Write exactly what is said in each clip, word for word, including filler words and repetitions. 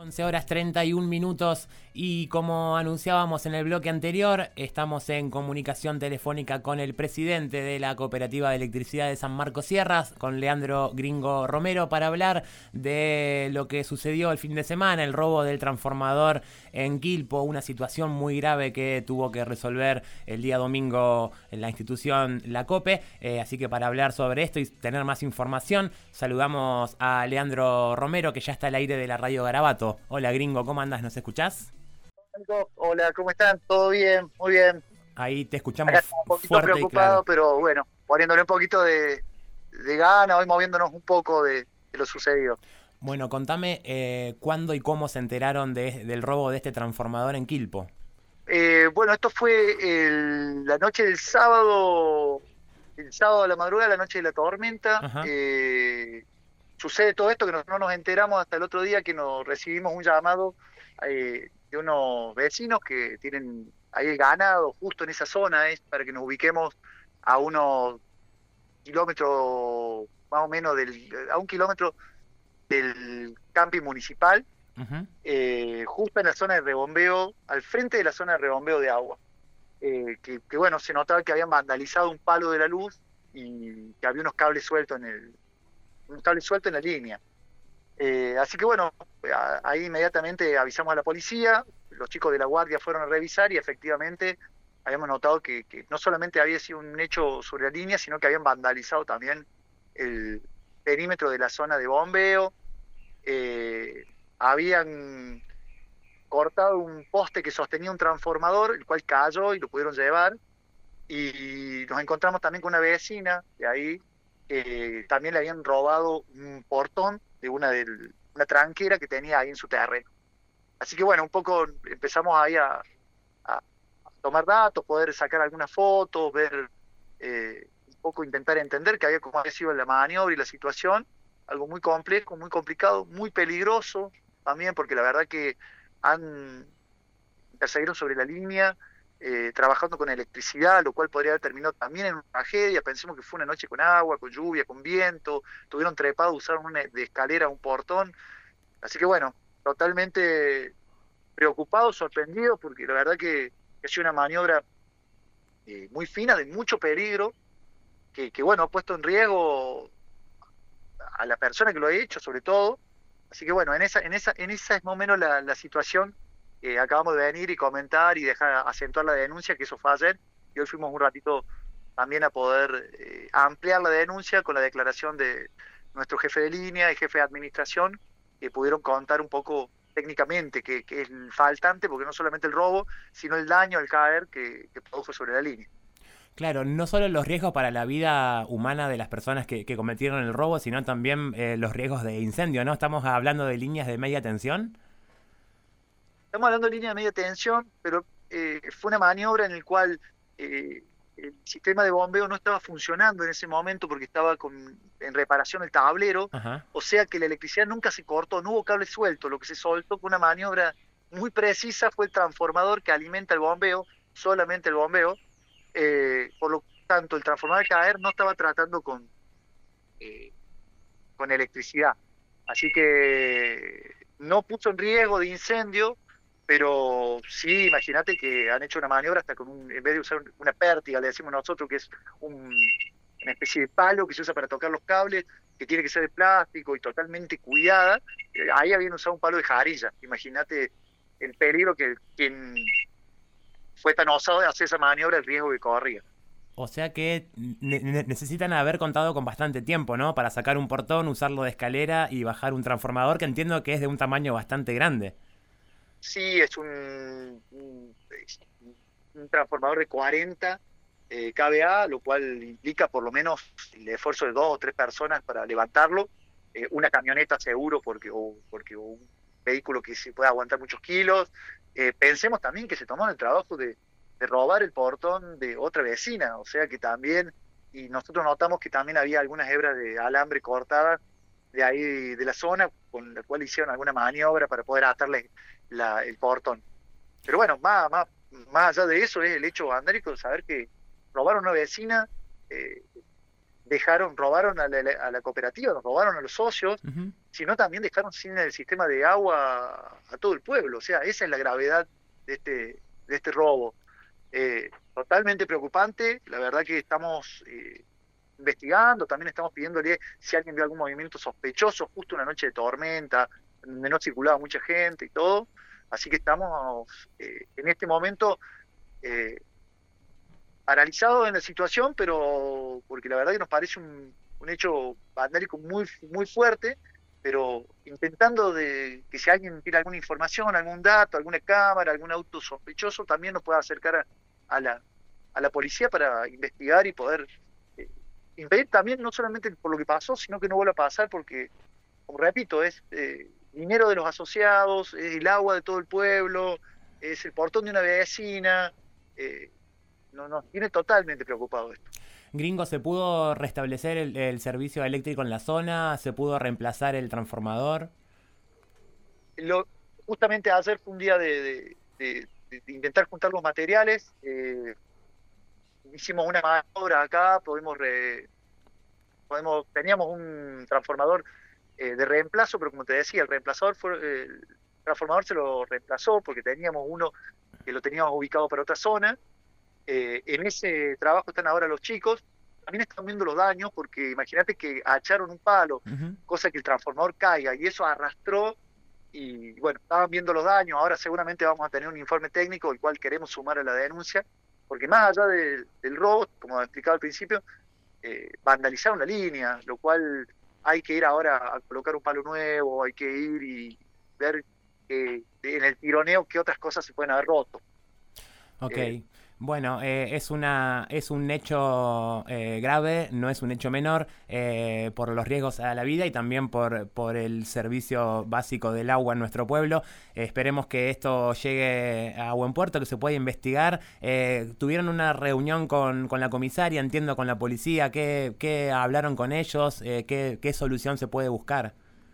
once horas treinta y un minutos y como anunciábamos en el bloque anterior, estamos en comunicación telefónica con el presidente de la Cooperativa de Electricidad de San Marcos Sierras, con Leandro Gringo Romero, para hablar de lo que sucedió el fin de semana, el robo del transformador en Quilpo, una situación muy grave que tuvo que resolver el día domingo en la institución La COPE. Eh, así que para hablar sobre esto y tener más información, saludamos a Leandro Romero, que ya está al aire de la Radio Garabato. Hola Gringo, ¿cómo andas? ¿Nos escuchás? Hola, ¿cómo están? ¿Todo bien? Muy bien. Ahí te escuchamos Acá estamos un poquito fuerte y preocupados, claro. pero bueno, poniéndole un poquito de, de gana, hoy moviéndonos un poco de, de lo sucedido. Bueno, contame eh, cuándo y cómo se enteraron de, del robo de este transformador en Quilpo. Eh, bueno, esto fue el- la noche del sábado, el sábado a la madrugada, la noche de la tormenta. Ajá. Eh, sucede todo esto que no, no nos enteramos hasta el otro día que nos recibimos un llamado eh, de unos vecinos que tienen ahí el ganado justo en esa zona, es para que nos ubiquemos a unos kilómetros más o menos del, a un kilómetro del camping municipal, Uh-huh. eh, justo en la zona de rebombeo, al frente de la zona de rebombeo de agua. Eh, que, que bueno, se notaba que habían vandalizado un palo de la luz y que había unos cables sueltos en el, unos cables sueltos en la línea. Eh, así que bueno, a- ahí inmediatamente avisamos a la policía, los chicos de la guardia fueron a revisar y efectivamente habíamos notado que, que no solamente había sido un hecho sobre la línea, sino que habían vandalizado también el perímetro de la zona de bombeo. eh, Habían cortado un poste que sostenía un transformador, el cual cayó y lo pudieron llevar. Y nos encontramos también con una vecina de ahí, que también le habían robado un portón de una, del, una tranquera que tenía ahí en su terreno. Así que bueno, un poco empezamos ahí a, a tomar datos, poder sacar algunas fotos, ver, eh, un poco intentar entender que había cómo había sido la maniobra y la situación, algo muy complejo, muy complicado, muy peligroso también, porque la verdad que han intercedieron sobre la línea, eh, trabajando con electricidad, lo cual podría haber terminado también en una tragedia. Pensemos que fue una noche con agua, con lluvia, con viento, tuvieron trepado, usaron una de escalera un portón. Así que bueno, totalmente preocupados, sorprendidos, porque la verdad que ha sido una maniobra eh, muy fina, de mucho peligro, que, que bueno, ha puesto en riesgo a la persona que lo ha hecho, sobre todo. Así que bueno, en esa, en esa, en esa es más o menos la, la situación. Eh, acabamos de venir y comentar y dejar acentuar la denuncia, que eso fue ayer, y hoy fuimos un ratito también a poder eh, ampliar la denuncia con la declaración de nuestro jefe de línea y jefe de administración, que pudieron contar un poco técnicamente qué que es el faltante, porque no solamente el robo, sino el daño al caer que, que produjo sobre la línea. Claro, no solo los riesgos para la vida humana de las personas que, que cometieron el robo, sino también eh, los riesgos de incendio, ¿no? Estamos hablando de líneas de media tensión. Estamos hablando de línea de media tensión, pero eh, fue una maniobra en la cual eh, el sistema de bombeo no estaba funcionando en ese momento porque estaba con, en reparación el tablero, Ajá. o sea que la electricidad nunca se cortó, no hubo cable suelto, lo que se soltó fue una maniobra muy precisa, fue el transformador que alimenta el bombeo, solamente el bombeo, eh, por lo tanto el transformador al caer no estaba tratando con, eh, con electricidad. Así que no puso en riesgo de incendio, pero sí, imagínate que han hecho una maniobra hasta con un, en vez de usar una pértiga, le decimos nosotros que es un, una especie de palo que se usa para tocar los cables, que tiene que ser de plástico y totalmente cuidada. Eh, ahí habían usado un palo de jarilla. Imagínate el peligro que quien fue tan osado de hacer esa maniobra, el riesgo que corría. O sea que ne- ne- necesitan haber contado con bastante tiempo, ¿no? Para sacar un portón, usarlo de escalera y bajar un transformador que entiendo que es de un tamaño bastante grande. Sí, es un, un, un transformador de cuarenta eh, kVA, lo cual implica por lo menos el esfuerzo de dos o tres personas para levantarlo, eh, una camioneta seguro porque o, porque o un vehículo que se pueda aguantar muchos kilos. Eh, pensemos también que se tomaron el trabajo de, de robar el portón de otra vecina, o sea que también, y nosotros notamos que también había algunas hebras de alambre cortadas de ahí de la zona, con la cual hicieron alguna maniobra para poder atarle la, el portón. Pero bueno, más, más, más allá de eso es el hecho vandálico de saber que robaron a una vecina, eh, dejaron, robaron a la, a la cooperativa, nos robaron a los socios, Ujú. sino también dejaron sin el sistema de agua a todo el pueblo. O sea, esa es la gravedad de este, de este robo. Eh, totalmente preocupante, la verdad que estamos eh, investigando, también estamos pidiéndole si alguien vio algún movimiento sospechoso, justo una noche de tormenta, donde no circulaba mucha gente y todo, así que estamos eh, en este momento eh, paralizados en la situación, pero porque la verdad que nos parece un, un hecho vandálico muy, muy fuerte, pero intentando de que si alguien tiene alguna información, algún dato, alguna cámara, algún auto sospechoso, también nos pueda acercar a, a la, a la policía para investigar y poder eh, impedir también, no solamente por lo que pasó, sino que no vuelva a pasar, porque, como repito, es eh, dinero de los asociados, es el agua de todo el pueblo, es el portón de una vecina, eh, no, nos tiene totalmente preocupado esto. Gringo, ¿se pudo restablecer el, el servicio eléctrico en la zona? ¿Se pudo reemplazar el transformador? Lo, justamente ayer fue un día de, de, de, de intentar juntar los materiales. Eh, hicimos una maniobra acá, podemos, re, podemos teníamos un transformador eh, de reemplazo, pero como te decía, el reemplazador fue, eh, el transformador se lo reemplazó porque teníamos uno que lo teníamos ubicado para otra zona. Eh, en ese trabajo están ahora los chicos. También están viendo los daños, porque imagínate que acharon un palo, Uh-huh. cosa que el transformador caiga, y eso arrastró, y bueno, estaban viendo los daños. Ahora seguramente vamos a tener un informe técnico, el cual queremos sumar a la denuncia, porque más allá de, del robo, como explicaba al principio, eh, vandalizaron la línea, lo cual hay que ir ahora a colocar un palo nuevo, hay que ir y ver eh, en el tironeo qué otras cosas se pueden haber roto. Ok. Eh, Bueno, eh, es una es un hecho eh, grave, no es un hecho menor, eh, por los riesgos a la vida y también por, por el servicio básico del agua en nuestro pueblo. Eh, esperemos que esto llegue a buen puerto, que se pueda investigar. Eh, ¿Tuvieron una reunión con, con la comisaria, entiendo, con la policía? ¿Qué, qué hablaron con ellos? Eh, ¿qué, ¿Qué solución se puede buscar?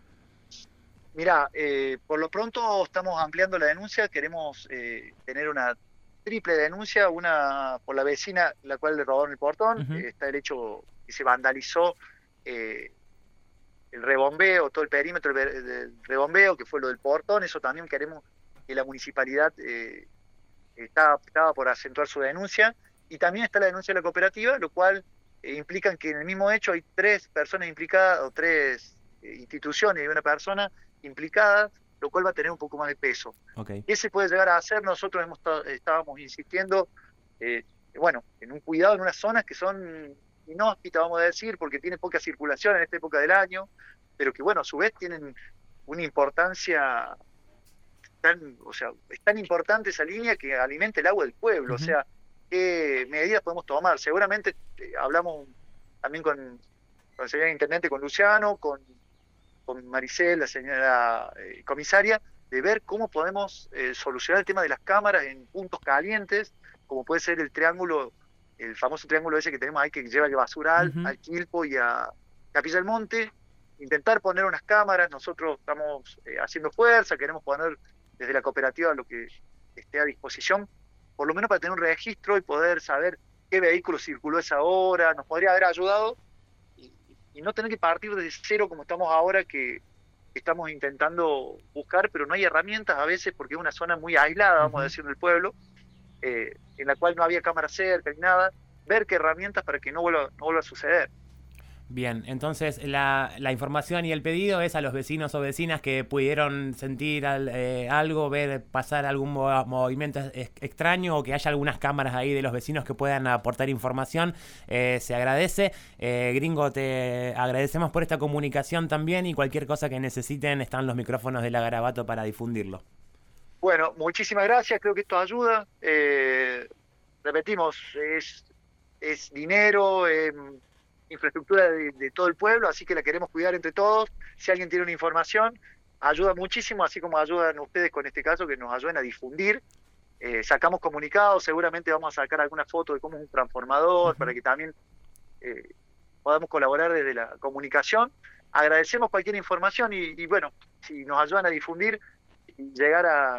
Mira, eh, por lo pronto estamos ampliando la denuncia, queremos eh, tener una triple denuncia, una por la vecina, la cual le robaron el portón, Uh-huh. eh, está el hecho que se vandalizó eh, el rebombeo, todo el perímetro del, del rebombeo, que fue lo del portón. Eso también queremos que la municipalidad eh, estaba, estaba por acentuar su denuncia, y también está la denuncia de la cooperativa, lo cual eh, implica que en el mismo hecho hay tres personas implicadas, o tres eh, instituciones y una persona implicada, lo cual va a tener un poco más de peso. Okay. ¿Qué se puede llegar a hacer? Nosotros hemos estábamos insistiendo, eh, bueno, en un cuidado en unas zonas que son inhóspitas, vamos a decir, porque tiene poca circulación en esta época del año, pero que, bueno, a su vez tienen una importancia tan, o sea, es tan importante esa línea que alimenta el agua del pueblo. O Uh-huh. sea, ¿qué medidas podemos tomar? Seguramente eh, hablamos también con, con el señor intendente, con Luciano, con, con Maricel, la señora eh, comisaria, de ver cómo podemos eh, solucionar el tema de las cámaras en puntos calientes, como puede ser el triángulo, el famoso triángulo ese que tenemos ahí, que lleva el basural Uh-huh. al Quilpo y a Capilla del Monte. Intentar poner unas cámaras. Nosotros estamos eh, haciendo fuerza, queremos poner desde la cooperativa lo que esté a disposición, por lo menos para tener un registro y poder saber qué vehículo circuló esa hora. Nos podría haber ayudado, y, y no tener que partir desde cero como estamos ahora, que estamos intentando buscar, pero no hay herramientas a veces, porque es una zona muy aislada, vamos a Uh-huh. decir, del pueblo, eh, en la cual no había cámara cerca ni nada. Ver qué herramientas para que no vuelva, no vuelva a suceder. Bien, entonces la, la información y el pedido es a los vecinos o vecinas que pudieron sentir al, eh, algo, ver pasar algún mo- movimiento es- extraño, o que haya algunas cámaras ahí de los vecinos que puedan aportar información. Eh, se agradece. Eh, Gringo, te agradecemos por esta comunicación también, y cualquier cosa que necesiten están los micrófonos de La Garabato para difundirlo. Bueno, muchísimas gracias, creo que esto ayuda. Eh, repetimos, es, es dinero, eh, infraestructura de, de todo el pueblo, así que la queremos cuidar entre todos. Si alguien tiene una información, ayuda muchísimo, así como ayudan ustedes con este caso, que nos ayuden a difundir. Eh, sacamos comunicados, seguramente vamos a sacar alguna foto de cómo es un transformador, para Uh-huh. que también eh, podamos colaborar desde la comunicación. Agradecemos cualquier información, y, y bueno, si nos ayudan a difundir y llegar a,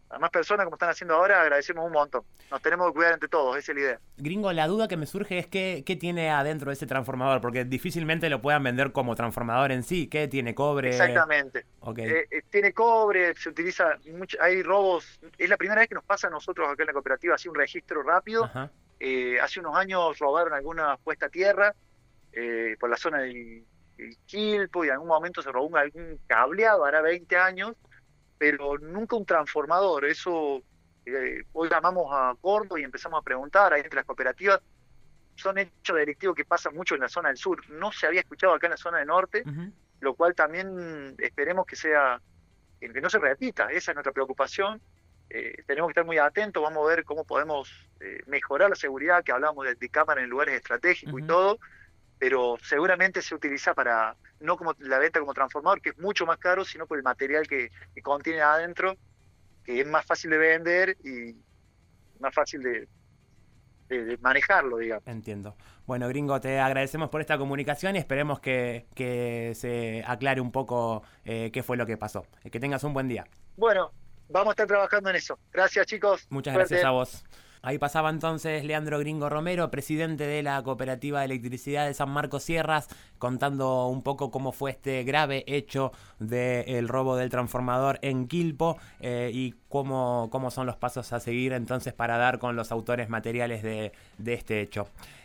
a más personas como están haciendo ahora, agradecemos un montón. Nos tenemos que cuidar entre todos, esa es la idea. Gringo, la duda que me surge es qué, qué tiene adentro de ese transformador, porque difícilmente lo puedan vender como transformador en sí. ¿Qué tiene? ¿Cobre? Exactamente. Ok. Eh, eh, tiene cobre, se utiliza, mucho, hay robos. Es la primera vez que nos pasa a nosotros acá en la cooperativa, así un registro rápido. Ajá. Eh, hace unos años robaron alguna puesta a tierra eh, por la zona del, del Quilpo y en algún momento se robó un, algún cableado, hará veinte años, pero nunca un transformador. Eso, eh, hoy llamamos a Gordo y empezamos a preguntar ahí entre las cooperativas. Son hechos delictivos que pasan mucho en la zona del sur. No se había escuchado acá en la zona del norte, Uh-huh. lo cual también esperemos que sea, que no se repita. Esa es nuestra preocupación. Eh, tenemos que estar muy atentos, vamos a ver cómo podemos eh, mejorar la seguridad, que hablamos de, de cámara en lugares estratégicos y Uh-huh. todo, pero seguramente se utiliza para, no como la venta como transformador, que es mucho más caro, sino por el material que, que contiene adentro, que es más fácil de vender y más fácil de, de, de manejarlo, digamos. Entiendo. Bueno, Gringo, te agradecemos por esta comunicación y esperemos que, que se aclare un poco eh, qué fue lo que pasó. Que tengas un buen día. Bueno, vamos a estar trabajando en eso. Gracias, chicos. Muchas Suerte. gracias a vos. Ahí pasaba entonces Leandro Gringo Romero, presidente de la Cooperativa de Electricidad de San Marcos Sierras, contando un poco cómo fue este grave hecho del robo del transformador en Quilpo eh, y cómo, cómo son los pasos a seguir entonces para dar con los autores materiales de, de este hecho.